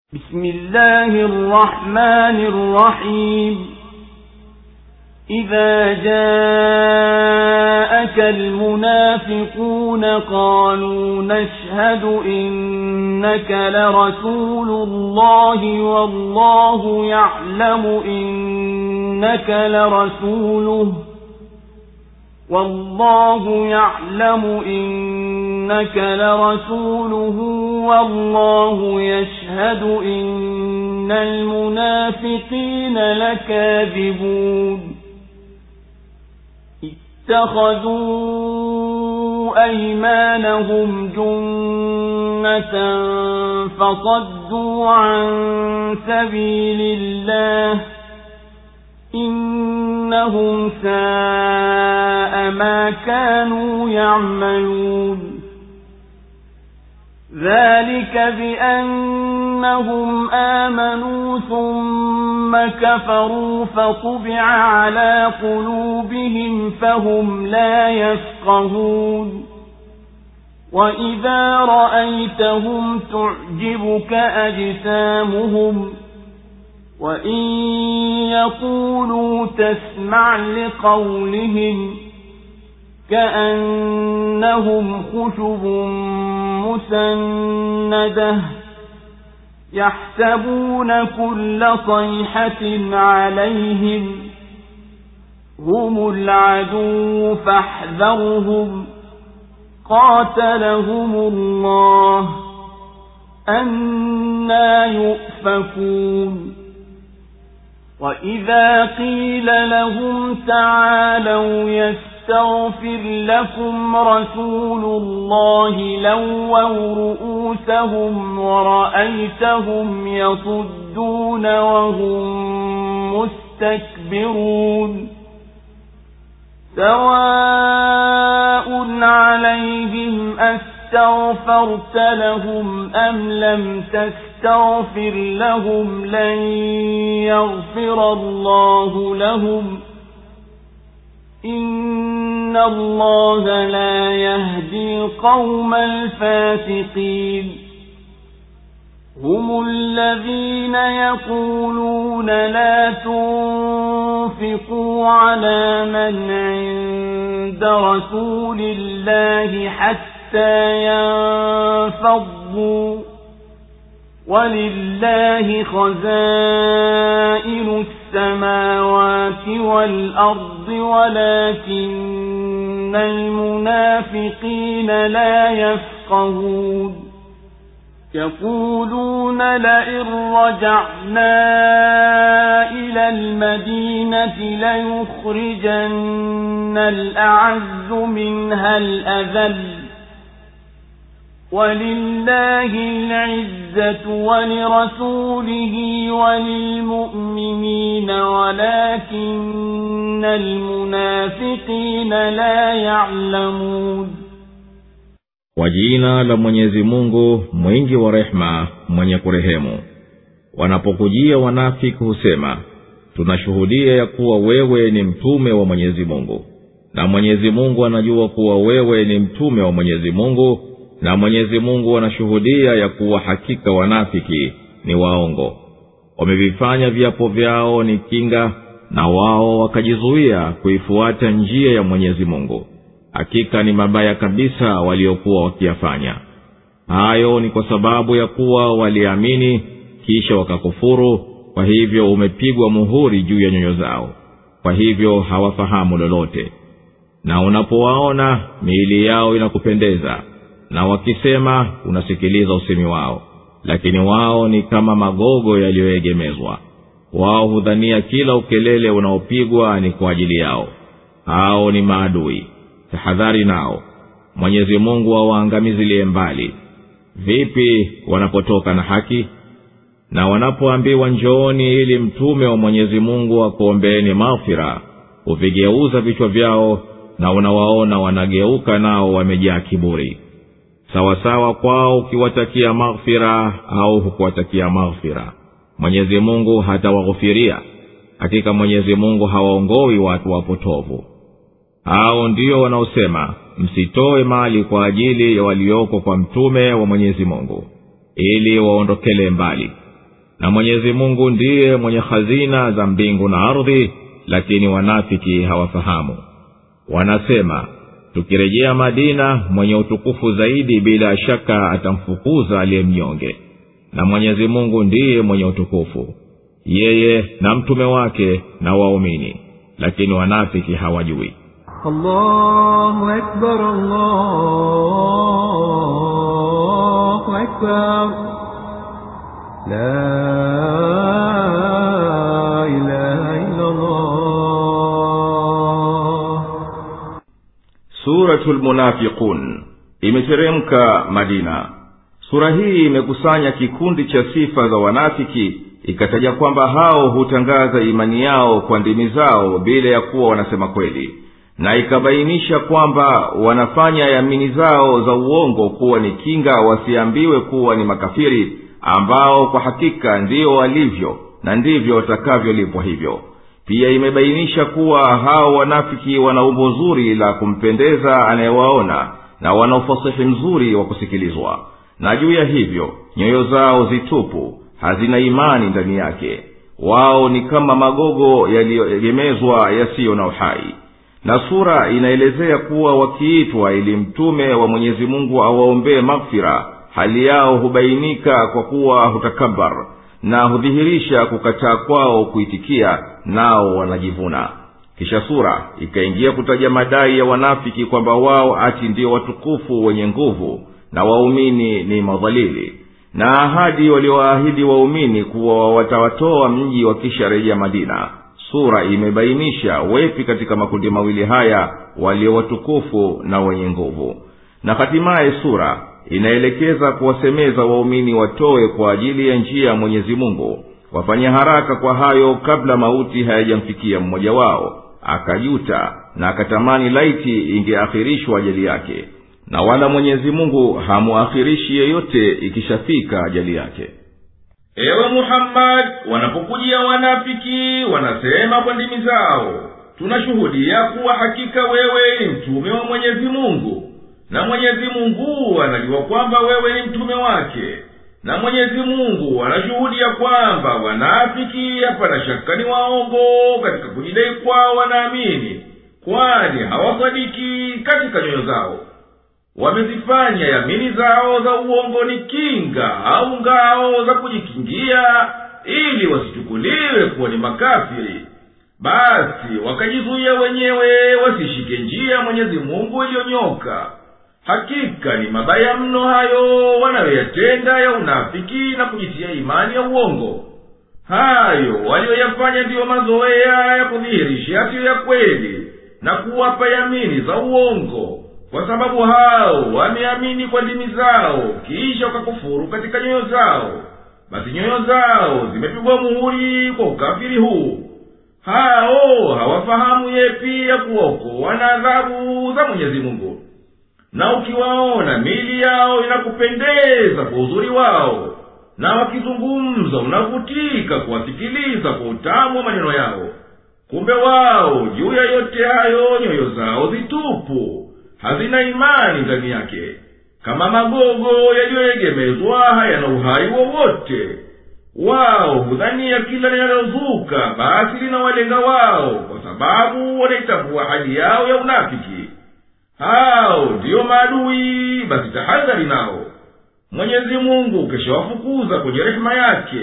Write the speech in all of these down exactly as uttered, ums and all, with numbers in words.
بسم الله الرحمن الرحيم إذا جاءك المنافقون قالوا نشهد إنك لرسول الله والله يعلم إنك لرسوله والله يعلم إنك لرسوله والله يشهد إن المنافقين لكاذبون اتخذوا أيمانهم جنة فصدوا عن سبيل الله إنهم ساء ما كانوا يعملون ذلك بأنهم آمنوا ثم كفروا فطبع على قلوبهم فهم لا يفقهون وإذا رأيتهم تعجبك أجسامهم وإن يقولوا تسمع لقولهم كأنهم خشب مسندة يحسبون كل صيحة عليهم هم العدو فاحذرهم قاتلهم الله أنى يؤفكون وإذا قيل لهم تعالوا يستغفر لكم رسول الله لووا رؤوسهم ورأيتهم يصدون وهم مستكبرون سواء عليهم أستغفرت لهم أم لم تستغفر لهم لن يغفر الله لهم إن الله لا يهدي القوم الفاسقين هم الذين يقولون لا تنفقوا على من عند رسول الله حتى ينفضوا ولله خزائن السماوات والأرض ولكن المنافقين لا يفقهون يقولون لئن رجعنا إلى المدينة ليخرجن الأعز منها الأذل ولله العزة ولرسوله وللمؤمنين ولكن المنافقين لا يعلمون. Kwa jina la Mwenyezi Mungu mwingi wa rehema mwenye kurehemu. Wanapokujia wanafiki husema tunashuhudia ya kuwa wewe ni mtume wa Mwenyezi Mungu, na Mwenyezi Mungu anajua kuwa wewe ni mtume wa Mwenyezi Mungu, na Mwenyezi Mungu anashuhudia ya kuwa hakika wanafiki ni waongo. Wamevifanya viapo vyao ni kinga, na wao wakajizuia kuifuata njia ya Mwenyezi Mungu. Hakika ni mabaya kabisa waliokuwa wakiyafanya. Hayo ni kwa sababu ya kuwa waliamini kisha wakakufuru, kwa hivyo umepigwa muhuri juu ya nyoyo zao, kwa hivyo hawafahamu lolote. Na unapowaona miili yao inakupendeza, na wakisema unasikiliza usemi wao, lakini wao ni kama magogo yaliyoegemezwa. Wao hudhania kila ukelele unaopigwa ni kwa ajili yao. Hao ni maadui, tahadhari nao. Mwenyezi Mungu awaangamizilie mbali. Vipi wanapotoka na haki? Na wanapoambiwa njooni ili mtume wa Mwenyezi Mungu akuombeeni maghfira, huvigeuza vichwa vyao, na unawaona wanageuka nao wamejaa kiburi. Sawa sawa kwao ukiwatakia maghfira au hukuwatakia maghfira, Mwenyezi Mungu hatawaghufiria. Hakika Mwenyezi Mungu hawaongoi watu wapotovu. Hao ndio wanaosema msitoe mali kwa ajili ya walioko kwa mtume wa Mwenyezi Mungu, ili waondokele mbali. na Mwenyezi Mungu ndiye mwenye hazina za mbingu na ardhi, lakini wanafiki hawafahamu. Wanasema, tukirejea Madina, mwenye utukufu zaidi bila shaka atamfukuza aliyemnyonge, na Mwenyezi Mungu ndiye mwenye utukufu, yeye na mtume wake na waumini, lakini wanafiki hawajui. Allahu akbar, Allahu akbar, la ilaha illa Allah. Suratul Munafiqun imeteremka Madina. Sura hii imekusanya kikundi cha sifa za wanafiki, ikataja kwamba hao hutangaza imani yao kwa ndimi zao bila ya kuwa wanasema kweli, na ikabainisha kwamba wanafanya yamini zao za uongo kuwa ni kinga wasiambiwe kuwa ni makafiri, ambao kwa hakika ndio walivyo na ndivyo watakavyolipwa hivyo. Pia imebainisha kuwa hao wanafiki wana umbo zuri la kumpendeza anayewaona, na wana ufasihi mzuri wa kusikilizwa, na juu ya hivyo nyoyo zao zitupu, hazina imani ndani yake. Wao ni kama magogo yaliyoegemezwa yasiyo na uhai. Na sura inaelezea kuwa wakiitwa ili mtume wa Mwenyezi Mungu awaombee maghfira, hali yao hubainika kwa kuwa hutakabar, na hudhihirisha kukataa kwao kuitikia, nao wanajivuna. Kisha sura ikaingia kutaja madai ya wanafiki kwamba wao ati ndio watukufu wenye nguvu na waumini ni madhalili, na ahadi walioahidi waumini kuwa watawatoa mji wakisharejea Madina. Sura imebainisha wepi katika makundi mawili haya, walio watukufu na wenye nguvu. Na hatimaye sura inaelekeza kuwasemeza waumini watoe kwa ajili ya njia ya Mwenyezi Mungu, wafanye haraka kwa hayo kabla mauti hayajamfikia mmoja wao akajuta na akatamani laiti ingeakhirishwa ajali yake, na wala Mwenyezi Mungu hamuakhirishi yeyote ikishafika ajali yake. Ewe Muhammad, wanapokujia wanafiki wanasema kwa ndimi zao, tunashuhudia kuwa hakika wewe ni mtume wa Mwenyezi Mungu, na Mwenyezi Mungu anajua kwamba wewe ni mtume wake, na Mwenyezi Mungu anashuhudia kwamba wanafiki hapana shaka ni waongo katika kujidai kwao wanaamini, kwani hawasadiki katika nyoyo zao. Wamezifanya yamini zao za uongo ni kinga au ngao za kujikingia, ili wasichukuliwe kuwa ni makafiri. Basi wakajizuia wenyewe wasishike njia Mwenyezi Mungu iliyonyoka. Hakika ni mabaya mno hayo wanayoyatenda ya unafiki na kujitia imani ya uongo. Hayo walioyafanya ndiyo mazoea ya kudhihirisha yasiyo ya kweli na kuwapa yamini za uongo, kwa sababu hao wameamini kwa ndimi zao kisha wakakufuru katika nyoyo zao. Basi nyoyo zao zimepigwa muhuri kwa ukafiri huu. Hao hawafahamu yepi ya kuokoa na adhabu za Mwenyezi Mungu. Na ukiwaona mili yao inakupendeza kwa uzuri wao, na wakizungumza unavutika kuwasikiliza kwa utamu wa maneno yao, kumbe wao juu ya yote hayo nyoyo zao zitupu, hazina imani ndani yake, kama magogo yaliyoegemezwa hayana uhai wowote. Wao hudhania kila linalozuka basi linawalenga wao, kwa sababu wanaitambua hali yao ya unafiki. Hao ndiyo maadui, basi tahadhari nao. Mwenyezi Mungu keshawafukuza kwenye rehema yake.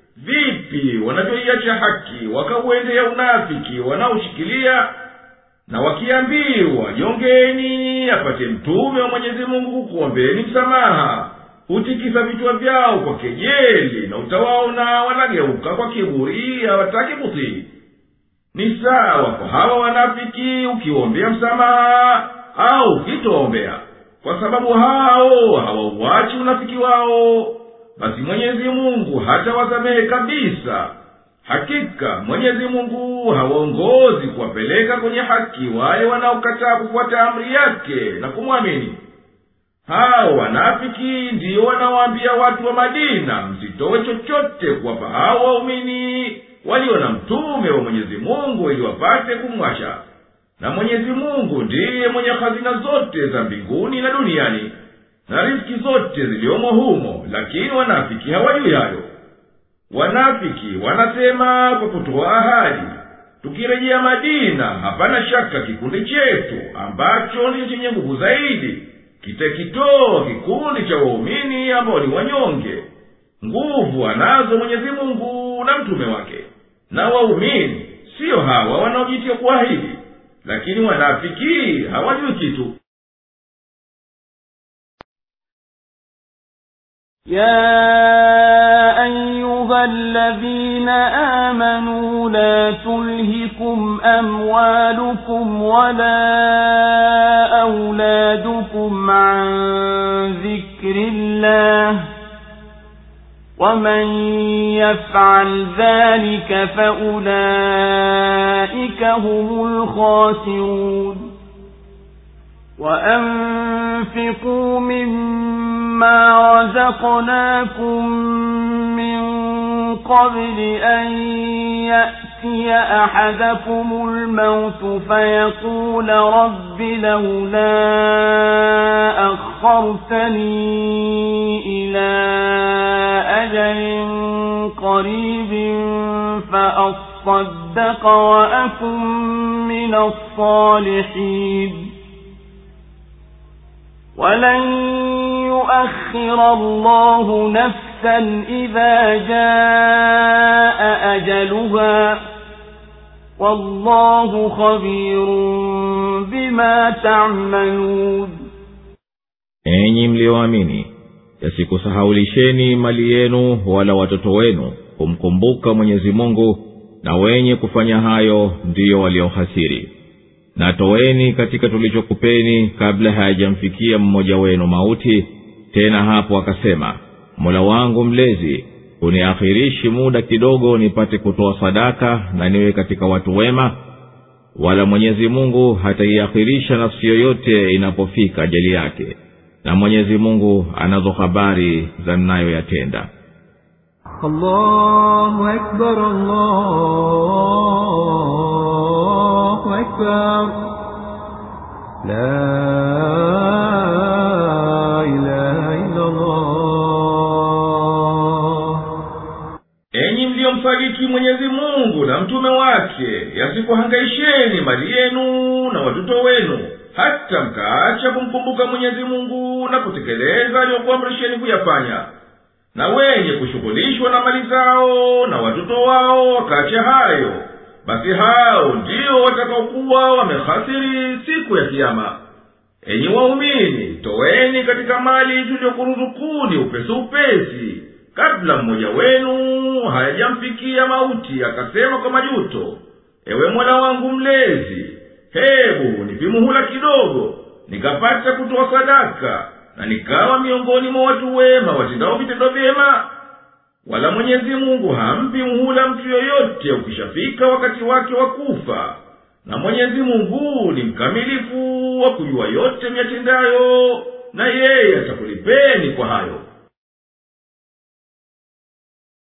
Vipi wanavyoiacha haki wakauendea unafiki wanaoshikilia? Na wakiambiwa jongeni apate mtume wa Mwenyezi Mungu kuombeni msamaha, hutikisa vichwa vyao kwa kejeli, na utawaona wanageuka kwa kiburi, hawataki kutii. Ni sawa kwa hawa wanafiki ukiombea msamaha au ukitoombea, kwa sababu hao hawauachi unafiki wao. Basi Mwenyezi Mungu hata wasamehe kabisa. Hakika Mwenyezi Mungu hawaongozi kuwapeleka kwenye haki wale wanaokataa kufuata amri yake na kumwamini. Hao wanafiki ndio wanawaambia watu wa Madina, msitowe chochote kuwapa hao waumini walio na mtume wa Mwenyezi Mungu ili wapate kumwasha. Na Mwenyezi Mungu ndiye mwenye hazina zote za mbinguni na duniani, na riziki zote ziliomo humo, lakini wanafiki hawajui hayo. wanafiki wanasema kwa kutoa ahadi, tukirejea Madina hapana shaka kikundi chetu ambacho ni chenye nguvu zaidi kitakitoa kikundi cha waumini ambao ni wanyonge. Nguvu anazo Mwenyezi Mungu na mtume wake, na waumini sio hawa wanaojitia kuahidi, lakini wanafiki hawajui kitu. يا أيها الذين آمنوا لا تلهكم أموالكم ولا أولادكم عن ذكر الله ومن يفعل ذلك فأولئك هم الخاسرون وأنفقوا مما رزقناكم من قبل أن يأتي أحدكم الموت فيقول رب لولا أخرتني إلى أجل قريب فأصدق وأكن من الصالحين ولن يؤخر الله نفسا إذا جاء أجلها والله خبير بما تعملون. Enyi mlioamini, yasikusahaulisheni mali yenu wala watoto wenu kumkumbuka Mwenyezi Mungu, na wenye kufanya hayo ndiyo waliohasiri. Na toeni katika tulichokupeni kabla hayajamfikia mmoja wenu mauti, tena hapo akasema, Mola wangu mlezi, uniakhirishi muda kidogo nipate kutoa sadaka na niwe katika watu wema. Wala Mwenyezi Mungu hataiakhirisha nafsi yoyote inapofika ajali yake, na Mwenyezi Mungu anazo habari za mnayoyatenda. Allahu Akbar, Allahu Akbar, la ilaha illa Allah. Enyi mliomsadiki Mwenyezi Mungu na mtume wake, yasikuhangaisheni mali yenu na watoto wenu hata mkaacha kumkumbuka Mwenyezi Mungu na kutekeleza aliyokuamrisheni kuyafanya. Na wenye kushughulishwa na mali zao na watoto wao wakaacha hayo, basi hao ndio watakaokuwa wamehasiri siku ya Kiyama. Enyi waumini, toweni katika mali tuliyokuruzukuni upesi upesi, kabla mmoja wenu hayajamfikia mauti akasema kwa majuto, ewe Mola wangu mlezi, hebu nipe muhula kidogo nikapata kutoa sadaka na nikawa miongoni mwa watu wema watendao vitendo vyema. Wala Mwenyezi Mungu hampi muhula mtu yoyote ukishafika wakati wake wa kufa, na Mwenyezi Mungu ni mkamilifu wa kujua yote myatendayo, na yeye atakulipeni kwa hayo.